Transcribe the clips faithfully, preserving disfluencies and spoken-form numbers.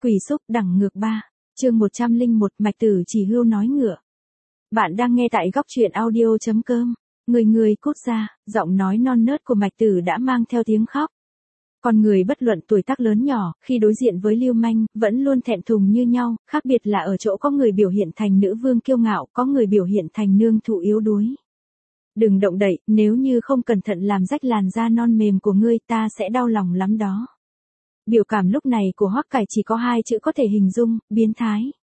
Quỷ xúc đẳng ngược ba. Chương một trăm lẻ một Mạch Tử chỉ hưu nói ngựa. Bạn đang nghe tại góc truyện audio chấm com. Người người cút ra, giọng nói non nớt của Mạch Tử đã mang theo tiếng khóc. Con người bất luận tuổi tác lớn nhỏ, khi đối diện với lưu manh, vẫn luôn thẹn thùng như nhau, khác biệt là ở chỗ có người biểu hiện thành nữ vương kiêu ngạo, có người biểu hiện thành nương thụ yếu đuối. Đừng động đậy, nếu như không cẩn thận làm rách làn da non mềm của ngươi, ta sẽ đau lòng lắm đó. Biểu cảm lúc này của Hoắc Cải chỉ có hai chữ có thể hình dung, biến thái.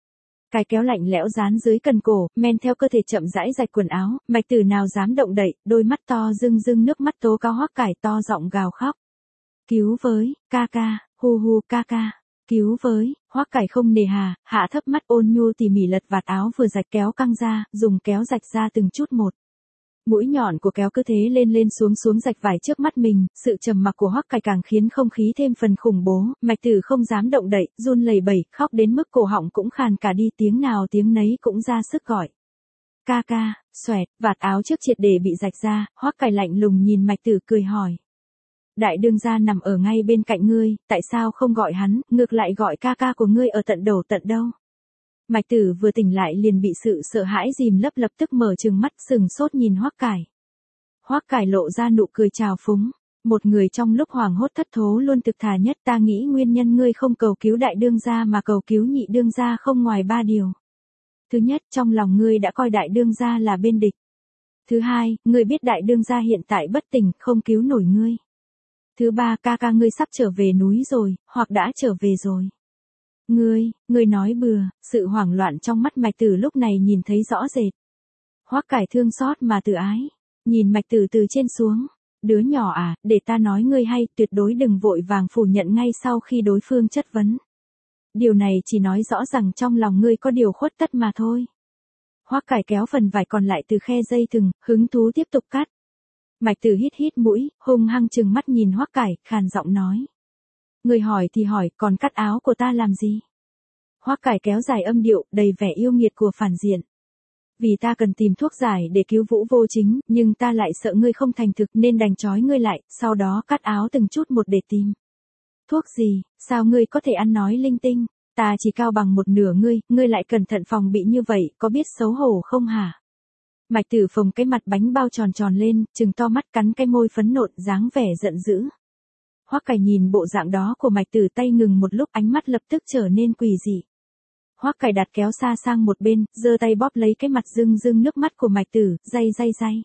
Cái kéo lạnh lẽo dán dưới cần cổ, men theo cơ thể chậm rãi rạch quần áo, Mạch Tử nào dám động đậy, đôi mắt to rưng rưng nước mắt tố cáo Hoắc Cải, to giọng gào khóc. Cứu với, ca ca, hu hu ca ca, cứu với. Hoắc Cải không nề hà, hạ thấp mắt ôn nhu tỉ mỉ lật vạt áo vừa rạch kéo căng ra, dùng kéo rạch ra từng chút một. Mũi nhọn của kéo cứ thế lên lên xuống xuống rạch vải trước mắt mình, sự trầm mặc của Hoắc Cải càng khiến không khí thêm phần khủng bố, Mạch Tử không dám động đậy, run lẩy bẩy, khóc đến mức cổ họng cũng khàn cả đi, tiếng nào tiếng nấy cũng ra sức gọi. Ca ca, xoẹt, vạt áo trước triệt để bị rạch ra, Hoắc Cải lạnh lùng nhìn Mạch Tử cười hỏi. Đại đương gia nằm ở ngay bên cạnh ngươi, tại sao không gọi hắn, ngược lại gọi ca ca của ngươi ở tận đầu tận đâu? Mạch Tử vừa tỉnh lại liền bị sự sợ hãi dìm lấp, lập tức mở trừng mắt sừng sốt nhìn Hoắc Cải. Hoắc Cải lộ ra nụ cười trào phúng, một người trong lúc hoảng hốt thất thố luôn thực thà nhất, ta nghĩ nguyên nhân ngươi không cầu cứu đại đương gia mà cầu cứu nhị đương gia không ngoài ba điều. Thứ nhất, trong lòng ngươi đã coi đại đương gia là bên địch. Thứ hai, ngươi biết đại đương gia hiện tại bất tỉnh, không cứu nổi ngươi. Thứ ba, ca ca ngươi sắp trở về núi rồi, hoặc đã trở về rồi. Ngươi, ngươi nói bừa, sự hoảng loạn trong mắt Mạch Tử lúc này nhìn thấy rõ rệt. Hoắc Cải thương xót mà tự ái, nhìn Mạch Tử từ trên xuống, đứa nhỏ à, để ta nói ngươi hay, tuyệt đối đừng vội vàng phủ nhận ngay sau khi đối phương chất vấn. Điều này chỉ nói rõ rằng trong lòng ngươi có điều khuất tất mà thôi. Hoắc Cải kéo phần vải còn lại từ khe dây thừng, hứng thú tiếp tục cắt. Mạch Tử hít hít mũi, hung hăng trừng mắt nhìn Hoắc Cải, khàn giọng nói. Người hỏi thì hỏi, còn cắt áo của ta làm gì? Hoắc Cải kéo dài âm điệu, đầy vẻ yêu nghiệt của phản diện. Vì ta cần tìm thuốc giải để cứu Vũ Vô Chính, nhưng ta lại sợ ngươi không thành thực nên đành trói ngươi lại, sau đó cắt áo từng chút một để tìm. Thuốc gì, sao ngươi có thể ăn nói linh tinh? Ta chỉ cao bằng một nửa ngươi, ngươi lại cẩn thận phòng bị như vậy, có biết xấu hổ không hả? Mạch Tử phồng cái mặt bánh bao tròn tròn lên, trừng to mắt cắn cái môi phấn nộn, dáng vẻ giận dữ. Hoắc Cải nhìn bộ dạng đó của Mạch Tử tay ngừng một lúc, ánh mắt lập tức trở nên quỷ dị. Hoắc Cải đặt kéo xa sang một bên, giơ tay bóp lấy cái mặt rưng rưng nước mắt của Mạch Tử, day day day.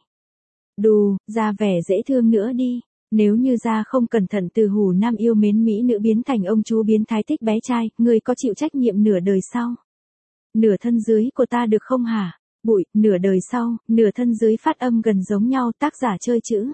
Đù, ra vẻ dễ thương nữa đi, nếu như ra không cẩn thận từ hủ nam yêu mến mỹ nữ biến thành ông chú biến thái thích bé trai, ngươi có chịu trách nhiệm nửa đời sau? Nửa thân dưới của ta được không hả? Bụi, nửa đời sau, nửa thân dưới phát âm gần giống nhau, tác giả chơi chữ.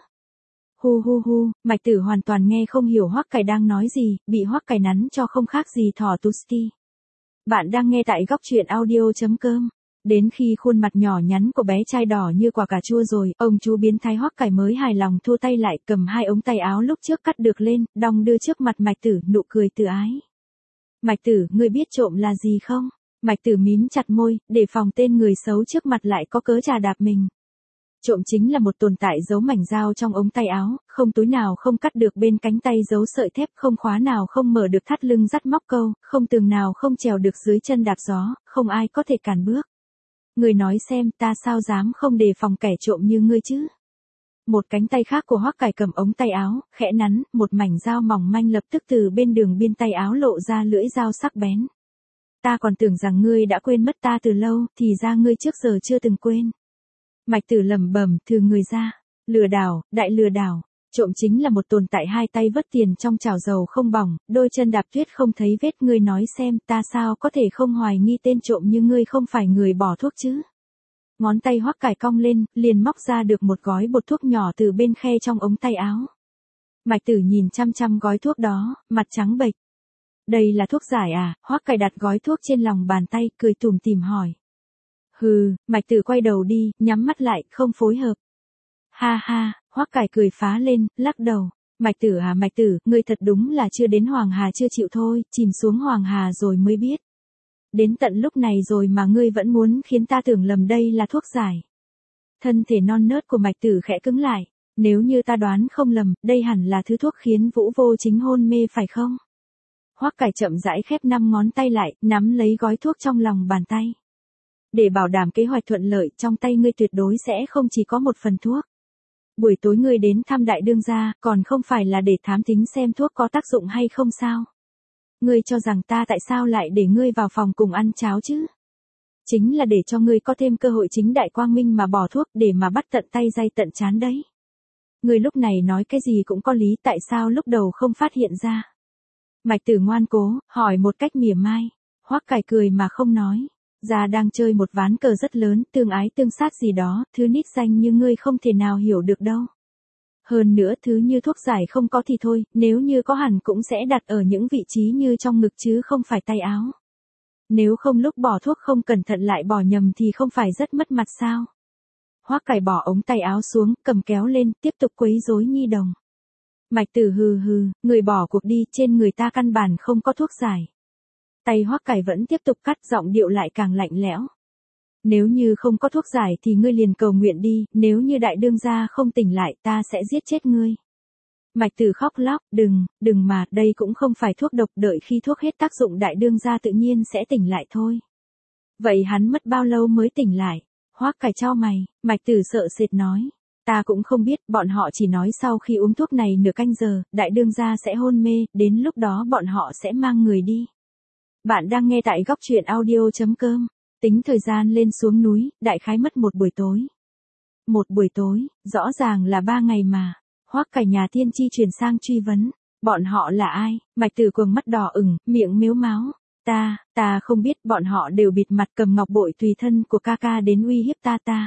Hu hu hu, Mạch Tử hoàn toàn nghe không hiểu Hoắc Cải đang nói gì, bị Hoắc Cải nắn cho không khác gì thỏ Tuski. Bạn đang nghe tại góc truyện audio chấm com. Đến khi khuôn mặt nhỏ nhắn của bé trai đỏ như quả cà chua rồi, ông chú biến thái Hoắc Cải mới hài lòng thua tay lại, cầm hai ống tay áo lúc trước cắt được lên, đong đưa trước mặt Mạch Tử, nụ cười tự ái. Mạch Tử, ngươi biết trộm là gì không? Mạch Tử mím chặt môi, để phòng tên người xấu trước mặt lại có cớ trà đạp mình. Trộm chính là một tồn tại giấu mảnh dao trong ống tay áo, không túi nào không cắt được bên cánh tay giấu sợi thép, không khóa nào không mở được thắt lưng dắt móc câu, không tường nào không trèo được dưới chân đạp gió, không ai có thể cản bước. Người nói xem, ta sao dám không đề phòng kẻ trộm như ngươi chứ? Một cánh tay khác của Hoắc Cải cầm ống tay áo, khẽ nắn, một mảnh dao mỏng manh lập tức từ bên đường biên tay áo lộ ra lưỡi dao sắc bén. Ta còn tưởng rằng ngươi đã quên mất ta từ lâu, thì ra ngươi trước giờ chưa từng quên. Mạch Tử lẩm bẩm, thừ người ra. Lừa đảo, đại lừa đảo. Trộm chính là một tồn tại hai tay vớt tiền trong chảo dầu không bỏng, đôi chân đạp tuyết không thấy vết. Ngươi nói xem, ta sao có thể không hoài nghi tên trộm như ngươi không phải người bỏ thuốc chứ? Ngón tay Hoắc Cải cong lên, liền móc ra được một gói bột thuốc nhỏ từ bên khe trong ống tay áo. Mạch Tử nhìn chăm chăm gói thuốc đó, mặt trắng bệch. Đây là thuốc giải à? Hoắc Cải đặt gói thuốc trên lòng bàn tay, cười tủm tỉm hỏi. Hừ, Mạch Tử quay đầu đi, nhắm mắt lại, không phối hợp. Ha ha, Hoắc Cải cười phá lên, lắc đầu. Mạch Tử à Mạch Tử, ngươi thật đúng là chưa đến Hoàng Hà chưa chịu thôi, chìm xuống Hoàng Hà rồi mới biết. Đến tận lúc này rồi mà ngươi vẫn muốn khiến ta tưởng lầm đây là thuốc giải. Thân thể non nớt của Mạch Tử khẽ cứng lại. Nếu như ta đoán không lầm, đây hẳn là thứ thuốc khiến Vũ Vô Chính hôn mê phải không? Hoắc Cải chậm rãi khép năm ngón tay lại, nắm lấy gói thuốc trong lòng bàn tay. Để bảo đảm kế hoạch thuận lợi, trong tay ngươi tuyệt đối sẽ không chỉ có một phần thuốc. Buổi tối ngươi đến thăm đại đương gia, còn không phải là để thám tính xem thuốc có tác dụng hay không sao? Ngươi cho rằng ta tại sao lại để ngươi vào phòng cùng ăn cháo chứ? Chính là để cho ngươi có thêm cơ hội chính đại quang minh mà bỏ thuốc để mà bắt tận tay day tận chán đấy. Ngươi lúc này nói cái gì cũng có lý, tại sao lúc đầu không phát hiện ra? Mạch Tử ngoan cố, hỏi một cách mỉa mai. Hoắc Cải cười mà không nói. Gia đang chơi một ván cờ rất lớn, tương ái tương sát gì đó, thứ nít danh như ngươi không thể nào hiểu được đâu. Hơn nữa thứ như thuốc giải không có thì thôi, nếu như có hẳn cũng sẽ đặt ở những vị trí như trong ngực chứ không phải tay áo. Nếu không lúc bỏ thuốc không cẩn thận lại bỏ nhầm thì không phải rất mất mặt sao? Hoắc Cải bỏ ống tay áo xuống, cầm kéo lên, tiếp tục quấy rối nhi đồng. Mạch Tử hừ hừ, người bỏ cuộc đi, trên người ta căn bản không có thuốc giải. Tay Hoắc Cải vẫn tiếp tục cắt, giọng điệu lại càng lạnh lẽo. Nếu như không có thuốc giải thì ngươi liền cầu nguyện đi, nếu như đại đương gia không tỉnh lại ta sẽ giết chết ngươi. Mạch Tử khóc lóc, đừng, đừng mà, đây cũng không phải thuốc độc, đợi khi thuốc hết tác dụng đại đương gia tự nhiên sẽ tỉnh lại thôi. Vậy hắn mất bao lâu mới tỉnh lại? Hoắc Cải chau mày, Mạch Tử sợ sệt nói. Ta cũng không biết, bọn họ chỉ nói sau khi uống thuốc này nửa canh giờ, đại đương gia sẽ hôn mê, đến lúc đó bọn họ sẽ mang người đi. Bạn đang nghe tại góc truyện audio chấm com. Tính thời gian lên xuống núi, đại khái mất một buổi tối. Một buổi tối, rõ ràng là ba ngày mà. Hoắc Cải nhà tiên tri chuyển sang truy vấn. Bọn họ là ai? Mạch Tử cuồng mắt đỏ ửng, miệng mếu máo. Ta, ta không biết, bọn họ đều bịt mặt cầm ngọc bội tùy thân của ca ca đến uy hiếp ta ta.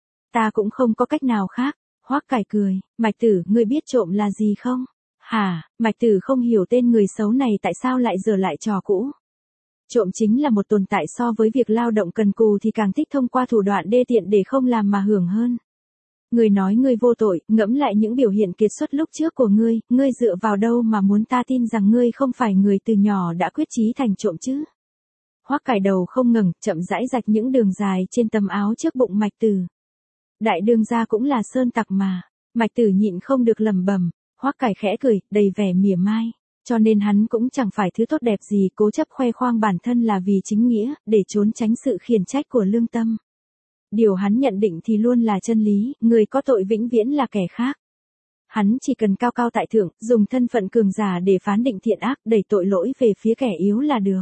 Ta cũng không có cách nào khác. Hoắc Cải cười, Mạch Tử, ngươi biết trộm là gì không? Hả? Mạch Tử không hiểu tên người xấu này tại sao lại giở lại trò cũ. Trộm chính là một tồn tại so với việc lao động cần cù thì càng thích thông qua thủ đoạn đê tiện để không làm mà hưởng hơn. Ngươi nói ngươi vô tội, ngẫm lại những biểu hiện kiệt xuất lúc trước của ngươi, ngươi dựa vào đâu mà muốn ta tin rằng ngươi không phải người từ nhỏ đã quyết chí thành trộm chứ? Hoắc Cải đầu không ngẩng, chậm rãi rạch những đường dài trên tấm áo trước bụng Mạch Tử. Đại đương gia cũng là sơn tặc mà. Mạch Tử nhịn không được lẩm bẩm. Hoắc Cải khẽ cười, đầy vẻ mỉa mai. Cho nên hắn cũng chẳng phải thứ tốt đẹp gì, cố chấp khoe khoang bản thân là vì chính nghĩa, để trốn tránh sự khiển trách của lương tâm. Điều hắn nhận định thì luôn là chân lý, người có tội vĩnh viễn là kẻ khác. Hắn chỉ cần cao cao tại thượng, dùng thân phận cường giả để phán định thiện ác, đẩy tội lỗi về phía kẻ yếu là được.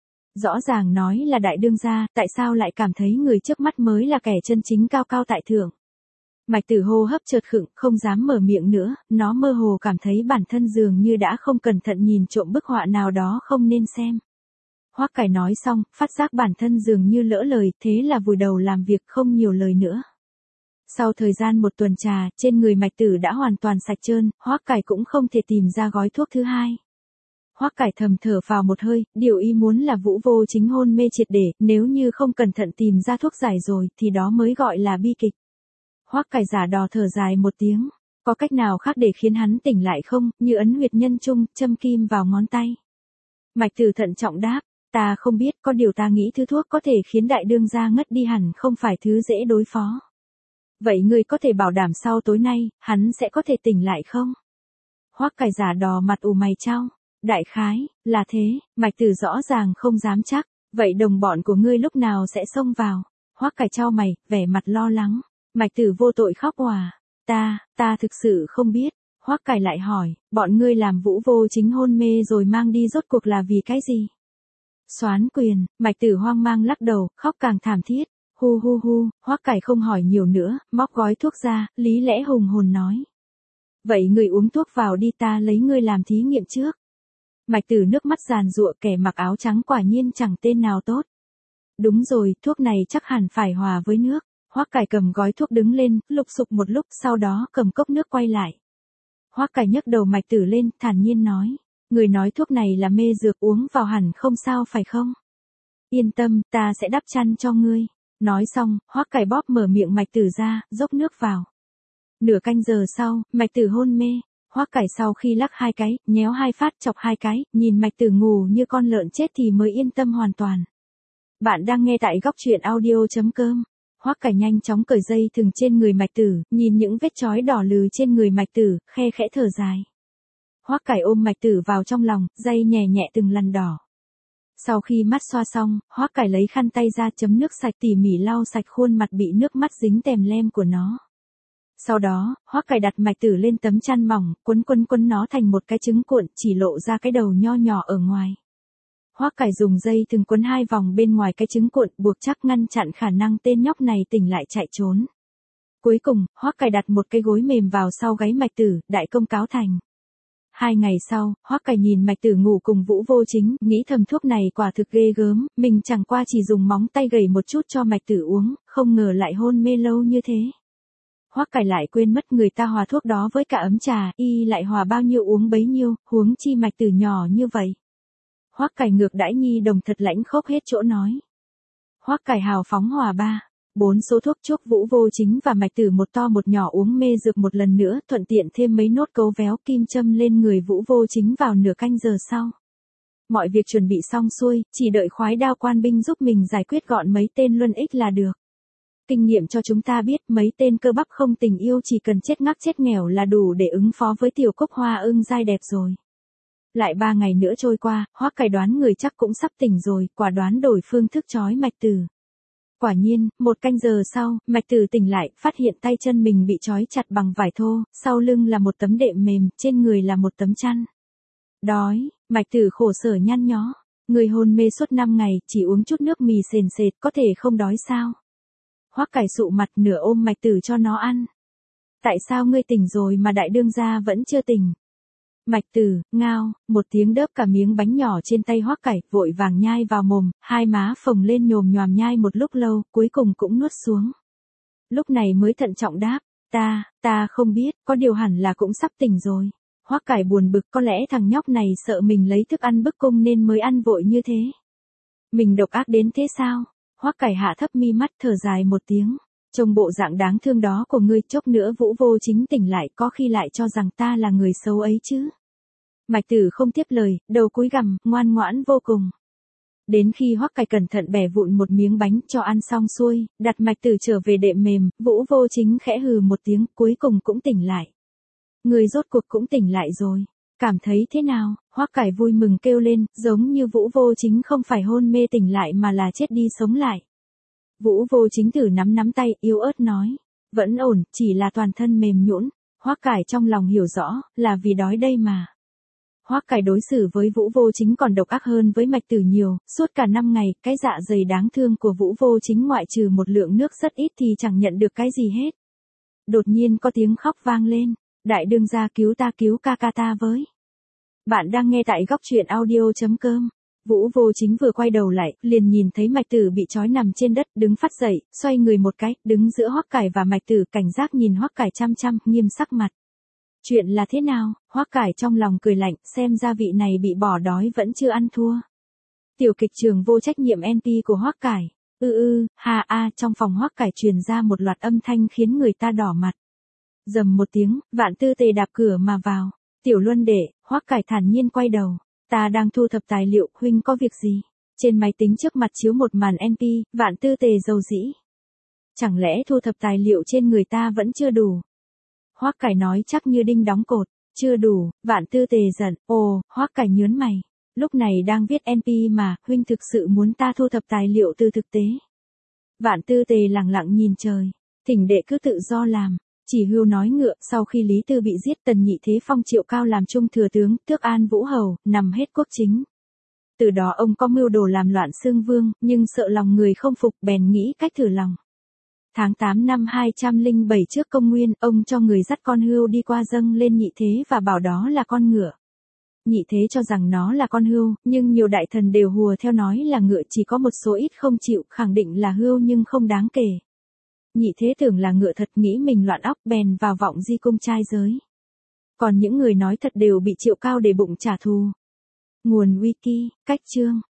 Rõ ràng nói là đại đương gia, tại sao lại cảm thấy người trước mắt mới là kẻ chân chính cao cao tại thượng? Mạch Tử hô hấp chợt khựng, không dám mở miệng nữa, nó mơ hồ cảm thấy bản thân dường như đã không cẩn thận nhìn trộm bức họa nào đó không nên xem. Hoắc Cải nói xong, phát giác bản thân dường như lỡ lời, thế là vùi đầu làm việc không nhiều lời nữa. Sau thời gian một tuần trà, trên người Mạch Tử đã hoàn toàn sạch trơn, Hoắc Cải cũng không thể tìm ra gói thuốc thứ hai. Hoắc Cải thầm thở vào một hơi, điều ý muốn là Vũ Vô Chính hôn mê triệt để, nếu như không cẩn thận tìm ra thuốc giải rồi, thì đó mới gọi là bi kịch. Hoắc Cải giả đò thở dài một tiếng, có cách nào khác để khiến hắn tỉnh lại không, như ấn huyệt nhân trung, châm kim vào ngón tay. Mạch Tử thận trọng đáp, ta không biết, có điều ta nghĩ thứ thuốc có thể khiến đại đương gia ngất đi hẳn không phải thứ dễ đối phó. Vậy ngươi có thể bảo đảm sau tối nay, hắn sẽ có thể tỉnh lại không? Hoắc Cải giả đò mặt ù mày chau. Đại khái, là thế, Mạch Tử rõ ràng không dám chắc, vậy đồng bọn của ngươi lúc nào sẽ xông vào? Hoắc Cải chau mày, vẻ mặt lo lắng. Mạch Tử vô tội khóc òa. Ta, ta thực sự không biết. Hoắc Cải lại hỏi, bọn ngươi làm Vũ Vô Chính hôn mê rồi mang đi rốt cuộc là vì cái gì? Soán quyền, Mạch Tử hoang mang lắc đầu, khóc càng thảm thiết. Hu hu hu, Hoắc Cải không hỏi nhiều nữa, móc gói thuốc ra, lý lẽ hùng hồn nói. Vậy người uống thuốc vào đi, ta lấy ngươi làm thí nghiệm trước. Mạch Tử nước mắt giàn giụa, kẻ mặc áo trắng quả nhiên chẳng tên nào tốt. Đúng rồi, thuốc này chắc hẳn phải hòa với nước. Hoắc Cải cầm gói thuốc đứng lên, lục sục một lúc, sau đó cầm cốc nước quay lại. Hoắc Cải nhấc đầu Mạch Tử lên, thản nhiên nói, người nói thuốc này là mê dược, uống vào hẳn không sao phải không? Yên tâm, ta sẽ đắp chăn cho ngươi. Nói xong, Hoắc Cải bóp mở miệng Mạch Tử ra, dốc nước vào. Nửa canh giờ sau, Mạch Tử hôn mê. Hoắc Cải sau khi lắc hai cái, nhéo hai phát, chọc hai cái, nhìn Mạch Tử ngủ như con lợn chết thì mới yên tâm hoàn toàn. Bạn đang nghe tại góc truyện audio chấm com. Hoắc Cải nhanh chóng cởi dây thừng trên người Mạch Tử, nhìn những vết chói đỏ lừ trên người Mạch Tử, khe khẽ thở dài. Hoắc Cải ôm Mạch Tử vào trong lòng, day nhẹ nhẹ từng lần đỏ. Sau khi mắt xoa xong, Hoắc Cải lấy khăn tay ra chấm nước sạch tỉ mỉ lau sạch khuôn mặt bị nước mắt dính tèm lem của nó. Sau đó, Hoắc Cải đặt Mạch Tử lên tấm chăn mỏng, quấn quấn quấn nó thành một cái trứng cuộn, chỉ lộ ra cái đầu nho nhỏ ở ngoài. Hoắc Cải dùng dây thừng quấn hai vòng bên ngoài cái trứng cuộn, buộc chắc ngăn chặn khả năng tên nhóc này tỉnh lại chạy trốn. Cuối cùng, Hoắc Cải đặt một cái gối mềm vào sau gáy Mạch Tử, đại công cáo thành. Hai ngày sau, Hoắc Cải nhìn Mạch Tử ngủ cùng Vũ Vô Chính, nghĩ thầm thuốc này quả thực ghê gớm, mình chẳng qua chỉ dùng móng tay gẩy một chút cho Mạch Tử uống, không ngờ lại hôn mê lâu như thế. Hoắc Cải lại quên mất người ta hòa thuốc đó với cả ấm trà, y lại hòa bao nhiêu uống bấy nhiêu, huống chi Mạch Tử nhỏ như vậy. Hoắc Cải ngược đãi nhi đồng thật lãnh khốc hết chỗ nói. Hoắc Cải hào phóng hòa ba, bốn số thuốc chúc Vũ Vô Chính và Mạch Tử một to một nhỏ uống mê dược một lần nữa, thuận tiện thêm mấy nốt cấu véo kim châm lên người Vũ Vô Chính vào nửa canh giờ sau. Mọi việc chuẩn bị xong xuôi, chỉ đợi khoái đao quan binh giúp mình giải quyết gọn mấy tên luân ích là được. Kinh nghiệm cho chúng ta biết mấy tên cơ bắp không tình yêu chỉ cần chết ngắc chết nghèo là đủ để ứng phó với tiểu cúc hoa ưng dai đẹp rồi. Lại ba ngày nữa trôi qua, Hoắc Cải đoán người chắc cũng sắp tỉnh rồi, quả đoán đổi phương thức trói Mạch Tử. Quả nhiên, một canh giờ sau, Mạch Tử tỉnh lại, phát hiện tay chân mình bị trói chặt bằng vải thô, sau lưng là một tấm đệm mềm, trên người là một tấm chăn. Đói, Mạch Tử khổ sở nhăn nhó. Người hôn mê suốt năm ngày, chỉ uống chút nước mì sền sệt, có thể không đói sao? Hoắc Cải sụ mặt nửa ôm Mạch Tử cho nó ăn. Tại sao ngươi tỉnh rồi mà đại đương gia vẫn chưa tỉnh? Mạch Tử, ngao, một tiếng đớp cả miếng bánh nhỏ trên tay Hoắc Cải, vội vàng nhai vào mồm, hai má phồng lên nhồm nhoàm nhai một lúc lâu, cuối cùng cũng nuốt xuống. Lúc này mới thận trọng đáp, ta, ta không biết, có điều hẳn là cũng sắp tỉnh rồi. Hoắc Cải buồn bực, có lẽ thằng nhóc này sợ mình lấy thức ăn bức cung nên mới ăn vội như thế. Mình độc ác đến thế sao? Hoắc Cải hạ thấp mi mắt thở dài một tiếng. Trông bộ dạng đáng thương đó của ngươi, chốc nữa Vũ Vô Chính tỉnh lại có khi lại cho rằng ta là người xấu ấy chứ. Mạch Tử không tiếp lời, đầu cúi gằm, ngoan ngoãn vô cùng. Đến khi Hoắc Cải cẩn thận bẻ vụn một miếng bánh cho ăn xong xuôi, đặt Mạch Tử trở về đệm mềm, Vũ Vô Chính khẽ hừ một tiếng, cuối cùng cũng tỉnh lại. Người rốt cuộc cũng tỉnh lại rồi. Cảm thấy thế nào? Hoắc Cải vui mừng kêu lên, giống như Vũ Vô Chính không phải hôn mê tỉnh lại mà là chết đi sống lại. Vũ Vô Chính thử nắm nắm tay, yếu ớt nói. Vẫn ổn, chỉ là toàn thân mềm nhũn. Hoắc Cải trong lòng hiểu rõ, là vì đói đây mà. Hoắc Cải đối xử với Vũ Vô Chính còn độc ác hơn với Mạch Tử nhiều, suốt cả năm ngày, cái dạ dày đáng thương của Vũ Vô Chính ngoại trừ một lượng nước rất ít thì chẳng nhận được cái gì hết. Đột nhiên có tiếng khóc vang lên, đại đương gia cứu ta cứu ca ca ta với. Bạn đang nghe tại góc truyện audio chấm com. Vũ Vô Chính vừa quay đầu lại, liền nhìn thấy Mạch Tử bị trói nằm trên đất, đứng phát dậy, xoay người một cái, đứng giữa Hoắc Cải và Mạch Tử, cảnh giác nhìn Hoắc Cải chăm chăm, nghiêm sắc mặt. Chuyện là thế nào? Hoắc Cải trong lòng cười lạnh, xem ra vị này bị bỏ đói vẫn chưa ăn thua. Tiểu kịch trường vô trách nhiệm en pê của Hoắc Cải. Ư ư, ha a, trong phòng Hoắc Cải truyền ra một loạt âm thanh khiến người ta đỏ mặt. Rầm một tiếng, Vạn Tư Tề đạp cửa mà vào. Tiểu Luân đệ, Hoắc Cải thản nhiên quay đầu. Ta đang thu thập tài liệu, huynh có việc gì? Trên máy tính trước mặt chiếu một màn en pê, Vạn Tư Tề rầu rĩ. Chẳng lẽ thu thập tài liệu trên người ta vẫn chưa đủ? Hoắc Cải nói chắc như đinh đóng cột, chưa đủ. Vạn Tư Tề giận, ồ, Hoắc Cải nhớn mày. Lúc này đang viết en pê mà, huynh thực sự muốn ta thu thập tài liệu từ thực tế. Vạn Tư Tề lặng lặng nhìn trời, thỉnh đệ cứ tự do làm. Chỉ hưu nói ngựa, sau khi Lý Tư bị giết, Tần Nhị Thế phong Triệu Cao làm trung thừa tướng, tước An Vũ Hầu, nằm hết quốc chính. Từ đó ông có mưu đồ làm loạn xương vương, nhưng sợ lòng người không phục, bèn nghĩ cách thử lòng. Tháng tám năm hai trăm lẻ bảy trước công nguyên, ông cho người dắt con hươu đi qua dâng lên Nhị Thế và bảo đó là con ngựa. Nhị Thế cho rằng nó là con hươu, nhưng nhiều đại thần đều hùa theo nói là ngựa, chỉ có một số ít không chịu, khẳng định là hươu nhưng không đáng kể. Nhị Thế tưởng là ngựa thật, nghĩ mình loạn óc, bèn vào vọng di cung trai giới. Còn những người nói thật đều bị Triệu Cao để bụng trả thù. Nguồn wiki, cách chương.